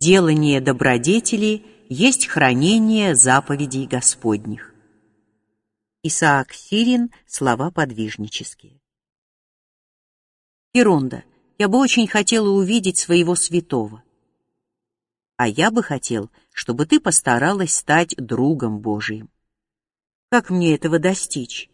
Делание добродетели есть хранение заповедей Господних. Исаак Сирин. Слова подвижнические. Иронда, я бы очень хотела увидеть своего святого. А я бы хотел, чтобы ты постаралась стать другом Божиим. Как мне этого достичь?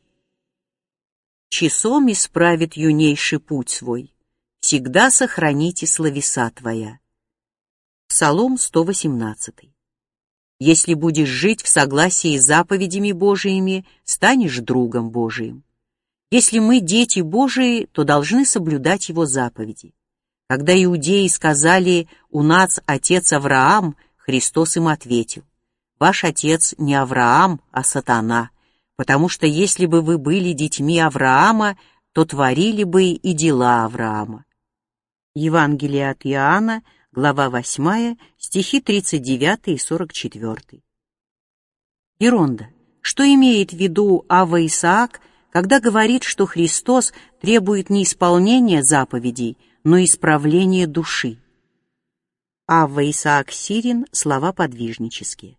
Часом исправит юнейший путь свой. Всегда сохраните словеса твоя. Псалом 118. Если будешь жить в согласии с заповедями Божиими, станешь другом Божиим. Если мы дети Божии, то должны соблюдать Его заповеди. Когда иудеи сказали «У нас отец Авраам», Христос им ответил: «Ваш отец не Авраам, а сатана, потому что если бы вы были детьми Авраама, то творили бы и дела Авраама». Евангелие от Иоанна, глава 8, стихи 39 и 44. Иронда, что имеет в виду Авва Исаак, когда говорит, что Христос требует не исполнения заповедей, но исправления души? Авва Исаак Сирин. Слова подвижнические.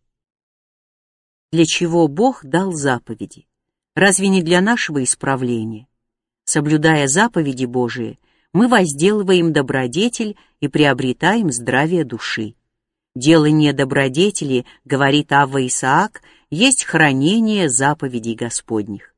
Для чего Бог дал заповеди? Разве не для нашего исправления? Соблюдая заповеди Божии, мы возделываем добродетель и приобретаем здравие души. Делание добродетели, говорит Авва Исаак, есть хранение заповедей Господних.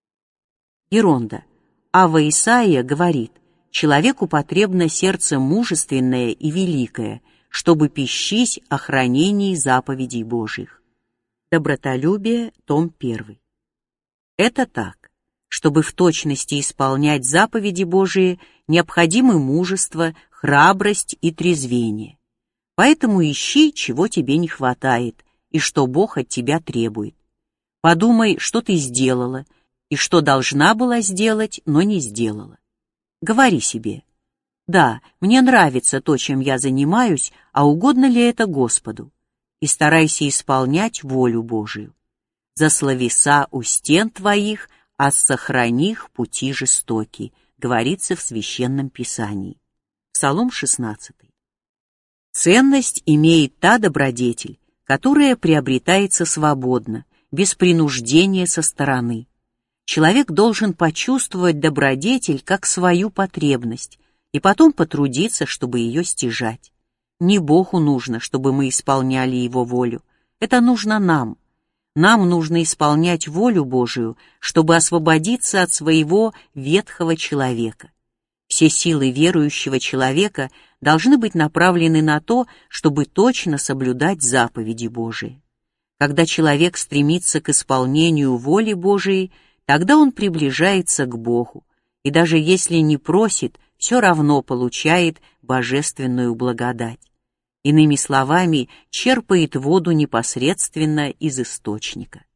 Иронда. Авва Исаия говорит: человеку потребно сердце мужественное и великое, чтобы пищись о хранении заповедей Божьих. Добротолюбие, том 1. Это так. Чтобы в точности исполнять заповеди Божии, необходимы мужество, храбрость и трезвение. Поэтому ищи, чего тебе не хватает, и что Бог от тебя требует. Подумай, что ты сделала, и что должна была сделать, но не сделала. Говори себе: да, мне нравится то, чем я занимаюсь, а угодно ли это Господу? И старайся исполнять волю Божию. За словеса у стен твоих, а сохрани их пути жестокие, говорится в Священном Писании. Псалом 16. Ценность имеет та добродетель, которая приобретается свободно, без принуждения со стороны. Человек должен почувствовать добродетель как свою потребность и потом потрудиться, чтобы ее стяжать. Не Богу нужно, чтобы мы исполняли Его волю. Это нужно нам. Нам нужно исполнять волю Божию, чтобы освободиться от своего ветхого человека. Все силы верующего человека должны быть направлены на то, чтобы точно соблюдать заповеди Божии. Когда человек стремится к исполнению воли Божией, тогда он приближается к Богу, и даже если не просит, все равно получает божественную благодать. Иными словами, черпает воду непосредственно из источника.